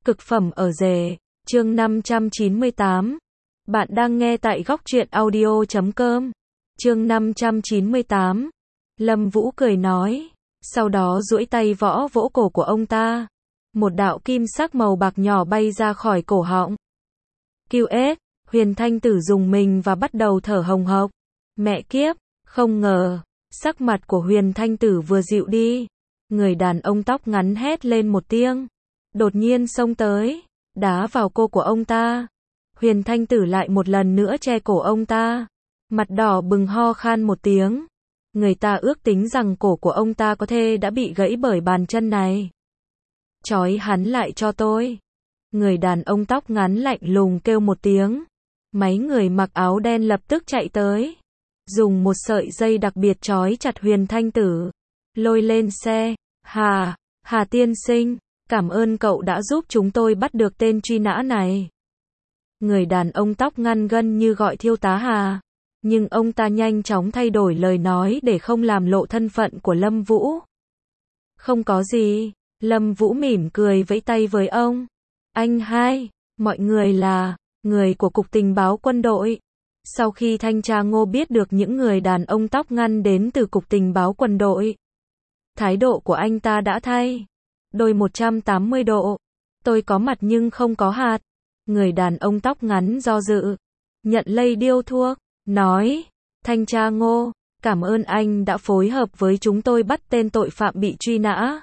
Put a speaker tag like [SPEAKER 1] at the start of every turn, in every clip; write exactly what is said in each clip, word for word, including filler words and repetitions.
[SPEAKER 1] Cực phẩm ở rể, chương năm trăm chín mươi tám. Bạn đang nghe tại góc truyện audio chấm com. Chương năm trăm chín mươi tám. Lâm Vũ cười nói, sau đó duỗi tay võ vỗ cổ của ông ta. Một đạo kim sắc màu bạc nhỏ bay ra khỏi cổ họng. Kiu ết, Huyền Thanh Tử dùng mình và bắt đầu thở hồng hộc. Mẹ kiếp, không ngờ, sắc mặt của Huyền Thanh Tử vừa dịu đi. Người đàn ông tóc ngắn hét lên một tiếng. Đột nhiên xông tới, đá vào cô của ông ta. Huyền Thanh Tử lại một lần nữa che cổ ông ta. Mặt đỏ bừng ho khan một tiếng. Người ta ước tính rằng cổ của ông ta có thể đã bị gãy bởi bàn chân này. Trói hắn lại cho tôi. Người đàn ông tóc ngắn lạnh lùng kêu một tiếng. Mấy người mặc áo đen lập tức chạy tới. Dùng một sợi dây đặc biệt trói chặt Huyền Thanh Tử. Lôi lên xe. Hà, Hà tiên sinh, cảm ơn cậu đã giúp chúng tôi bắt được tên truy nã này. Người đàn ông tóc ngắn gân như gọi thiếu tá Hà. Nhưng ông ta nhanh chóng thay đổi lời nói để không làm lộ thân phận của Lâm Vũ. Không có gì. Lâm Vũ mỉm cười vẫy tay với ông. Anh hai, mọi người là người của Cục Tình báo quân đội. Sau khi thanh tra Ngô biết được những người đàn ông tóc ngắn đến từ Cục Tình báo quân đội, thái độ của anh ta đã thay đổi một trăm tám mươi độ. Tôi có mặt nhưng không có hạt. Người đàn ông tóc ngắn do dự, nhận lấy điếu thuốc, nói, thanh tra Ngô, cảm ơn anh đã phối hợp với chúng tôi bắt tên tội phạm bị truy nã.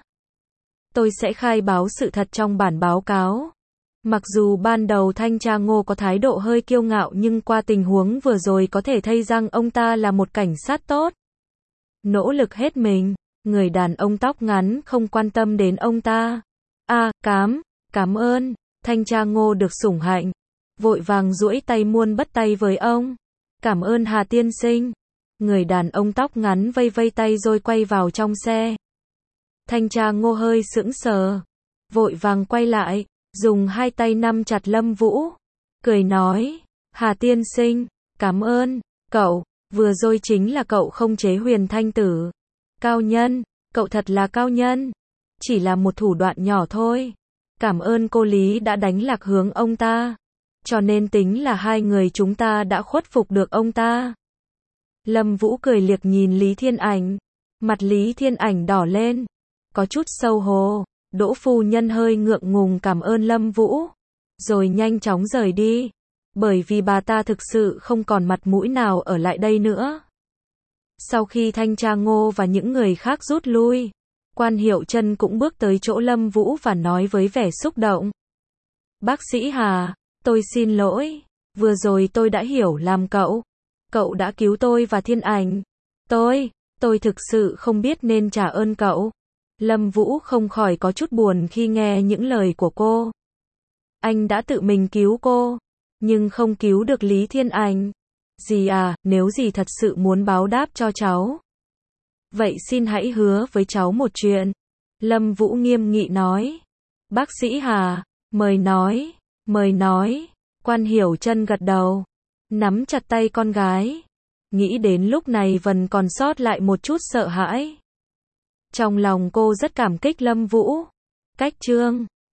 [SPEAKER 1] Tôi sẽ khai báo sự thật trong bản báo cáo. Mặc dù ban đầu thanh tra Ngô có thái độ hơi kiêu ngạo nhưng qua tình huống vừa rồi có thể thấy rằng ông ta là một cảnh sát tốt. Nỗ lực hết mình. Người đàn ông tóc ngắn không quan tâm đến ông ta. À, cám, cảm ơn. Thanh tra Ngô được sủng hạnh. Vội vàng duỗi tay muôn bắt tay với ông. Cảm ơn Hà tiên sinh. Người đàn ông tóc ngắn vây vây tay rồi quay vào trong xe. Thanh tra Ngô hơi sững sờ. Vội vàng quay lại, dùng hai tay nắm chặt Lâm Vũ. Cười nói, Hà tiên sinh, cảm ơn, cậu, vừa rồi chính là cậu không chế Huyền Thanh Tử. Cao nhân, cậu thật là cao nhân. Chỉ là một thủ đoạn nhỏ thôi. Cảm ơn cô Lý đã đánh lạc hướng ông ta. Cho nên tính là hai người chúng ta đã khuất phục được ông ta. Lâm Vũ cười liệc nhìn Lý Thiên Ảnh. Mặt Lý Thiên Ảnh đỏ lên. Có chút xấu hổ. Đỗ phu nhân hơi ngượng ngùng cảm ơn Lâm Vũ. Rồi nhanh chóng rời đi. Bởi vì bà ta thực sự không còn mặt mũi nào ở lại đây nữa. Sau khi thanh tra Ngô và những người khác rút lui, Quan Hiệu Trân cũng bước tới chỗ Lâm Vũ và nói với vẻ xúc động. Bác sĩ Hà, tôi xin lỗi, vừa rồi tôi đã hiểu lầm cậu. Cậu đã cứu tôi và Thiên Ảnh. Tôi, tôi thực sự không biết nên trả ơn cậu. Lâm Vũ không khỏi có chút buồn khi nghe những lời của cô. Anh đã tự mình cứu cô, nhưng không cứu được Lý Thiên Ảnh. Dì à, nếu dì thật sự muốn báo đáp cho cháu, vậy xin hãy hứa với cháu một chuyện. Lâm Vũ nghiêm nghị nói. Bác sĩ Hà, mời nói, mời nói. Quan Hiểu Trân gật đầu, nắm chặt tay con gái. Nghĩ đến lúc này vẫn còn sót lại một chút sợ hãi. Trong lòng cô rất cảm kích Lâm Vũ. Cách chương